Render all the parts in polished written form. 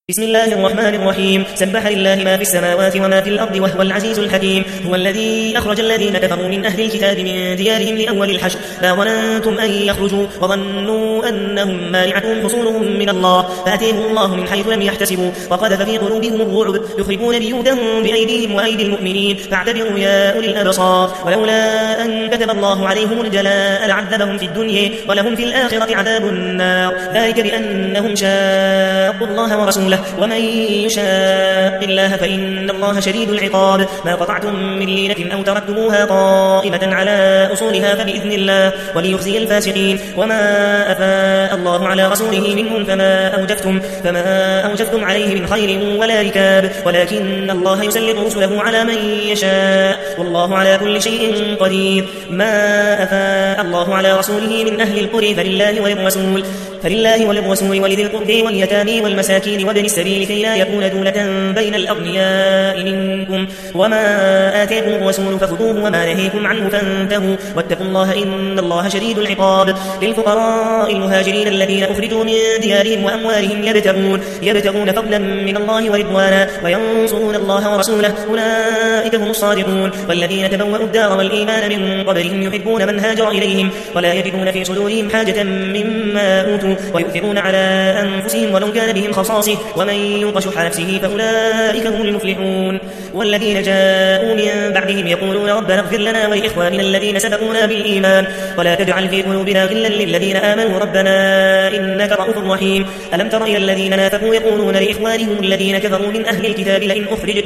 بسم الله الرحمن الرحيم. سبح لله ما في السماوات وما في الأرض وهو العزيز الحكيم. هو الذي أخرج الذين كفروا من أهل الكتاب من ديارهم لأول الحشر ما ظننتم أن يخرجوا وظنوا أنهم مانعتهم حصولهم من الله فأتيهم الله من حيث لم يحتسبوا وقذف في قلوبهم الرعب يخربون بيوتهم بأيديهم وأيدي المؤمنين فاعتبروا يا أولي الأبصار. ولولا أن كتب الله عليهم الجلاء لعذبهم في الدنيا ولهم في الآخرة عذاب النار ذلك بأنهم شاقوا الله ورسوله ومن يشاق الله فإن الله شديد العقاب. ما قطعتم من لينة أو تركتموها قائمة على أصولها فبإذن الله وليخزي الفاسقين. وما أفاء الله على رسوله منهم فما أوجفتم عليه من خير ولا ركاب ولكن الله يسلط رسله على من يشاء والله على كل شيء قدير. ما أفاء الله على رسوله من أهل القرى فلله وللرسول ولذي القربى واليتامى والمساكين وابن السبيل كي لا يكون دولة بين الأغنياء منكم. وما آتاكم الرسول فخذوه وما نهيكم عنه فانتهوا واتقوا الله إن الله شديد العقاب. للفقراء المهاجرين الذين أخرجوا من ديارهم وأموالهم يبتغون فضلا من الله ورضوانا وينصرون الله ورسوله أولئك هم الصادقون. والذين تبوأوا الدار والإيمان من قبلهم يحبون من هاجر إليهم ولا يجدون في صدورهم حاجة مما أوتوا ويؤثرون على أنفسهم ولو كان بهم خصاصة ومن يوق شح نفسه فأولئك هم المفلحون. والذين جاءوا من بعدهم يقولون ربنا اغفر لنا ولإخواننا الذين سبقونا بالإيمان ولا تجعل في قلوبنا غلا للذين آمنوا ربنا إنك رؤوف رحيم. ألم تر إلى الذين نافقوا يقولون لإخوانهم الذين كفروا من أهل الكتاب لئن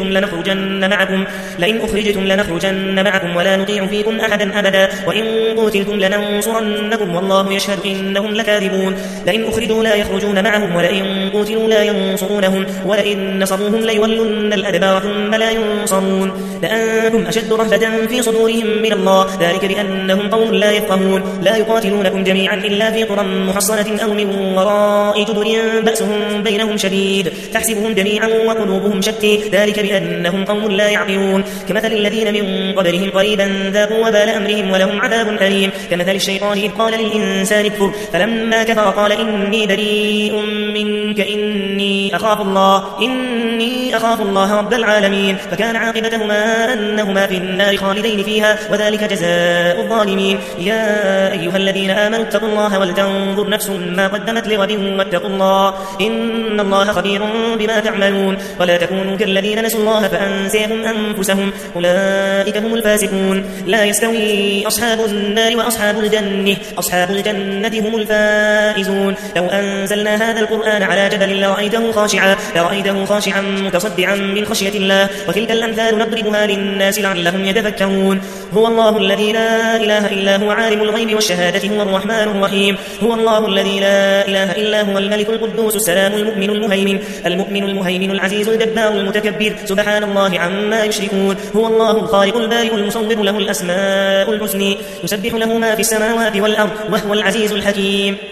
أخرجتم لنخرجن معكم ولا نطيع فيكم أحدا أبدا وإن قتلتم لننصرنكم والله يشهد إنهم لكاذبون. لئن أخرجوا لا يخرجون معهم ولئن قتلوا لا ينصرونهم ولئن نصروهم ليولن الأدبار ثم لا ينصرون. لأنتم أشد رهبة في صدورهم من الله ذلك بأنهم قوم لا يفقهون. لا يقاتلونكم جميعا إلا في قرى محصنة أو من وراء جدر بأسهم بينهم شديد تحسبهم جميعا وقلوبهم شتى ذلك بأنهم قوم لا يعقلون. كمثل الذين من قبلهم قريبا ذاقوا وبال أمرهم ولهم عذاب أليم. كمثل الشيطان إذ قال للإنسان اكفر فلما كفر قال إني بريء منك إني أخاف الله رب العالمين. فكان عاقبتهما أنهما في النار خالدين فيها وذلك جزاء الظالمين. يا أيها الذين آمنوا اتقوا الله ولتنظر نفس ما قدمت لغد واتقوا الله إن الله خبير بما تعملون. ولا تكونوا كالذين نسوا الله فأنساهم أنفسهم أولئك هم الفاسقون. لا يستوي أصحاب النار وأصحاب الجنة أصحاب الجنة هم الفائزون. لو أنزلنا هذا القرآن على جبل لرأيته خاشعا متصدعا من خشية الله وتلك الأمثال نضربها للناس لعلهم يتفكرون. هو الله الذي لا إله إلا هو عالم الغيب والشهادة هو الرحمن الرحيم. هو الله الذي لا إله إلا هو الملك القدوس السلام المؤمن المهيمن العزيز الجبار المتكبر سبحان الله عما يشركون. هو الله الخالق البارئ المصور له الأسماء الحسنى يسبح له ما في السماوات والأرض وهو العزيز الحكيم.